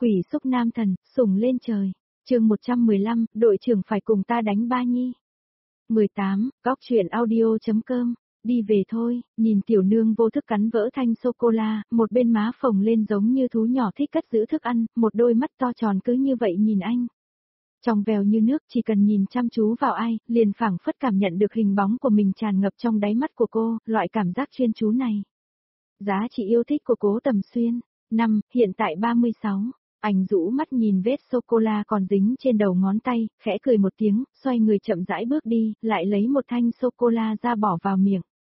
Quỷ xúc nam thần, sủng lên trời. Chương 115, đội trưởng phải cùng ta đánh ba nhi. 18, góc truyện audio.com. Đi về thôi, nhìn tiểu nương vô thức cắn vỡ thanh sô-cô-la, một bên má phồng lên giống như thú nhỏ thích cất giữ thức ăn, một đôi mắt to tròn cứ như vậy nhìn anh. Trong veo như nước, chỉ cần nhìn chăm chú vào ai, liền phảng phất cảm nhận được hình bóng của mình tràn ngập trong đáy mắt của cô, loại cảm giác chuyên chú này. Giá trị yêu thích của Cố Tầm Xuyên. Năm, hiện tại 36. Anh rũ mắt nhìn vết sô-cô-la còn dính trên đầu ngón tay, khẽ cười một tiếng, xoay người chậm rãi bước đi, lại lấy một thanh sô-cô-la ra bỏ vào miệng.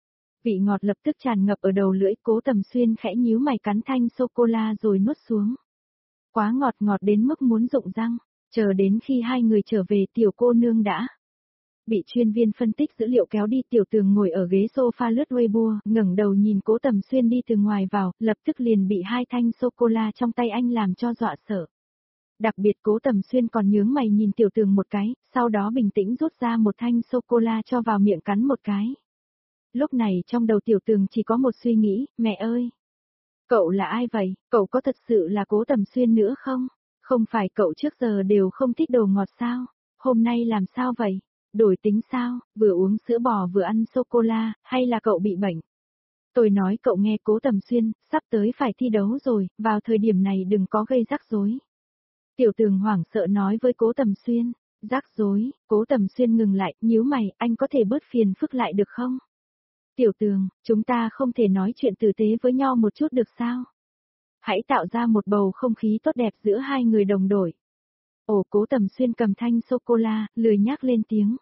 Vị ngọt lập tức tràn ngập ở đầu lưỡi, Cố Tầm Xuyên khẽ nhíu mày cắn thanh sô-cô-la rồi nuốt xuống. Quá ngọt ngọt đến mức muốn rụng răng, chờ đến khi hai người trở về tiểu cô nương đã. Bị chuyên viên phân tích dữ liệu kéo đi, Tiểu Tường ngồi ở ghế sofa lướt Weibo, ngẩng đầu nhìn Cố Tầm Xuyên đi từ ngoài vào, lập tức liền bị hai thanh sô-cô-la trong tay anh làm cho dọa sợ. Đặc biệt Cố Tầm Xuyên còn nhướng mày nhìn Tiểu Tường một cái, sau đó bình tĩnh rút ra một thanh sô-cô-la cho vào miệng cắn một cái. Lúc này trong đầu Tiểu Tường chỉ có một suy nghĩ, mẹ ơi! Cậu là ai vậy? Cậu có thật sự là Cố Tầm Xuyên nữa không? Không phải cậu trước giờ đều không thích đồ ngọt sao? Hôm nay làm sao vậy? Đổi tính sao, vừa uống sữa bò vừa ăn sô-cô-la, hay là cậu bị bệnh? Tôi nói cậu nghe Cố Tầm Xuyên, sắp tới phải thi đấu rồi, vào thời điểm này đừng có gây rắc rối. Tiểu Tường hoảng sợ nói với Cố Tầm Xuyên, rắc rối, Cố Tầm Xuyên ngừng lại, nhíu mày, anh có thể bớt phiền phức lại được không? Tiểu Tường, chúng ta không thể nói chuyện tử tế với nhau một chút được sao? Hãy tạo ra một bầu không khí tốt đẹp giữa hai người đồng đội. Ồ, Cố Tầm Xuyên cầm thanh sô-cô-la, lười nhác lên tiếng.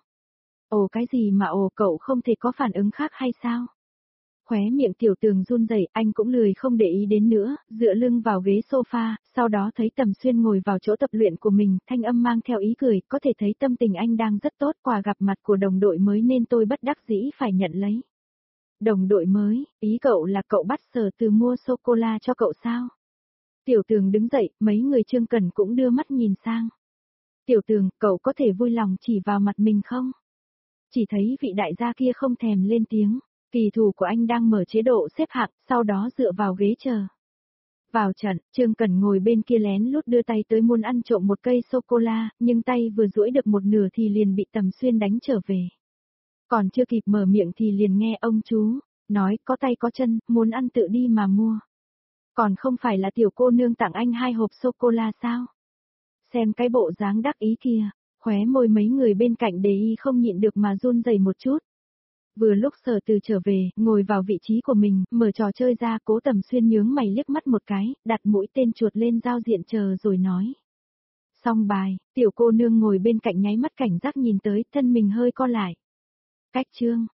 Ồ cái gì mà ồ, cậu không thể có phản ứng khác hay sao? Khóe miệng Tiểu Tường run rẩy, anh cũng lười không để ý đến nữa, dựa lưng vào ghế sofa, sau đó thấy Tầm Xuyên ngồi vào chỗ tập luyện của mình, thanh âm mang theo ý cười, có thể thấy tâm tình anh đang rất tốt, quà gặp mặt của đồng đội mới nên tôi bất đắc dĩ phải nhận lấy. Đồng đội mới, ý cậu là cậu bắt Sở Từ mua sô-cô-la cho cậu sao? Tiểu Tường đứng dậy, mấy người Trương Cần cũng đưa mắt nhìn sang. Tiểu Tường, cậu có thể vui lòng chỉ vào mặt mình không? Chỉ thấy vị đại gia kia không thèm lên tiếng, kỳ thủ của anh đang mở chế độ xếp hạng, sau đó dựa vào ghế chờ. Vào trận, Trương Cần ngồi bên kia lén lút đưa tay tới muốn ăn trộm một cây sô-cô-la, nhưng tay vừa duỗi được một nửa thì liền bị Tầm Xuyên đánh trở về. Còn chưa kịp mở miệng thì liền nghe ông chú nói có tay có chân, muốn ăn tự đi mà mua. Còn không phải là tiểu cô nương tặng anh 2 hộp sô-cô-la sao? Xem cái bộ dáng đắc ý kia, khóe môi mấy người bên cạnh đề y không nhịn được mà run rẩy một chút. Vừa lúc Sở Từ trở về, ngồi vào vị trí của mình, mở trò chơi ra, Cố Tầm Xuyên nhướng mày liếc mắt một cái, đặt mũi tên chuột lên giao diện chờ rồi nói. Xong bài, tiểu cô nương ngồi bên cạnh nháy mắt cảnh giác nhìn tới, thân mình hơi co lại. Cách chương,